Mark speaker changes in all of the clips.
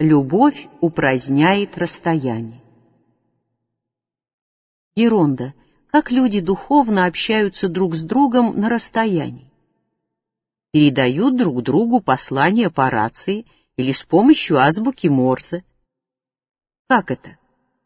Speaker 1: Любовь упраздняет расстояние. Геронда. Как люди духовно общаются друг с другом на расстоянии? Передают друг другу послания по рации или с помощью азбуки Морзе. Как это?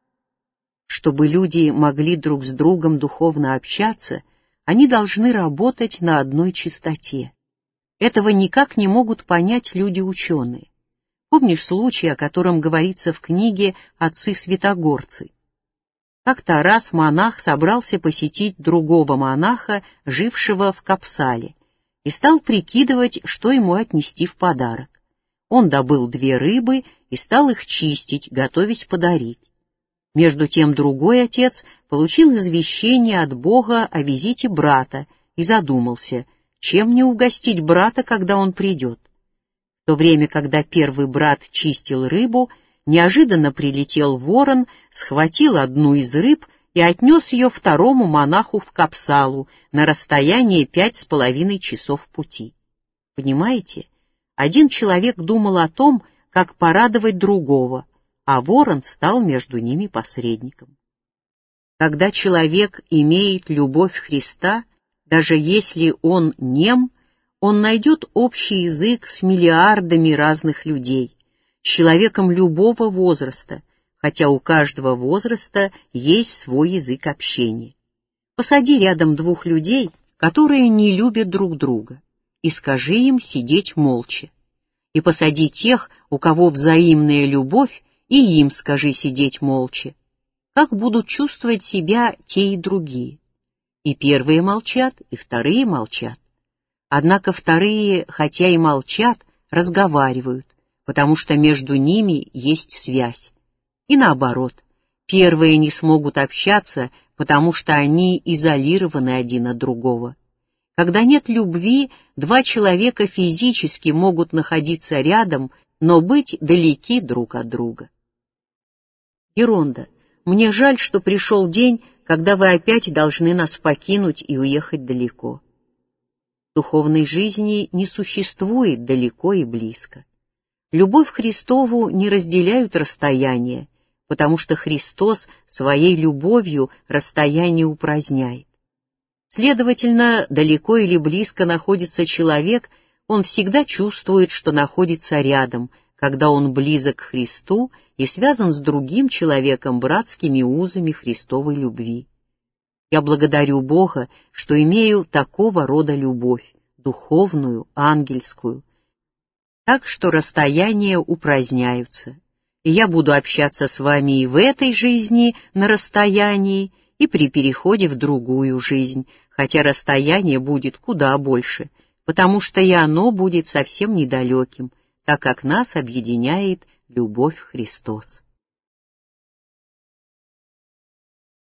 Speaker 1: Чтобы люди могли друг с другом духовно общаться, они должны работать на одной частоте. Этого никак не могут понять люди-ученые. Помнишь случай, о котором говорится в книге «Отцы-святогорцы»? Как-то раз монах собрался посетить другого монаха, жившего в Капсале, и стал прикидывать, что ему отнести в подарок. Он добыл 2 рыбы и стал их чистить, готовясь подарить. Между тем другой отец получил извещение от Бога о визите брата и задумался, чем мне угостить брата, когда он придет. В то время, когда первый брат чистил рыбу, неожиданно прилетел ворон, схватил одну из рыб и отнес ее второму монаху в Капсалу на расстояние 5,5 часов пути. Понимаете? Один человек думал о том, как порадовать другого, а ворон стал между ними посредником. Когда человек имеет любовь Христа, даже если он нем, он найдет общий язык с миллиардами разных людей, с человеком любого возраста, хотя у каждого возраста есть свой язык общения. Посади рядом 2 людей, которые не любят друг друга, и скажи им сидеть молча. И посади тех, у кого взаимная любовь, и им скажи сидеть молча. Как будут чувствовать себя те и другие? И первые молчат, и вторые молчат. Однако вторые, хотя и молчат, разговаривают, потому что между ними есть связь. И наоборот, первые не смогут общаться, потому что они изолированы один от другого. Когда нет любви, 2 человека физически могут находиться рядом, но быть далеки друг от друга. Геронда, мне жаль, что пришел день, когда вы опять должны нас покинуть и уехать далеко. В духовной жизни не существует далеко и близко. Любовь Христову не разделяют расстояния, потому что Христос своей любовью расстояние упраздняет. Следовательно, далеко или близко находится человек, он всегда чувствует, что находится рядом, когда он близок к Христу и связан с другим человеком братскими узами Христовой любви. Я благодарю Бога, что имею такого рода любовь, духовную, ангельскую, так что расстояния упраздняются, и я буду общаться с вами и в этой жизни на расстоянии, и при переходе в другую жизнь, хотя расстояние будет куда больше, потому что и оно будет совсем недалеким, так как нас объединяет любовь Христос.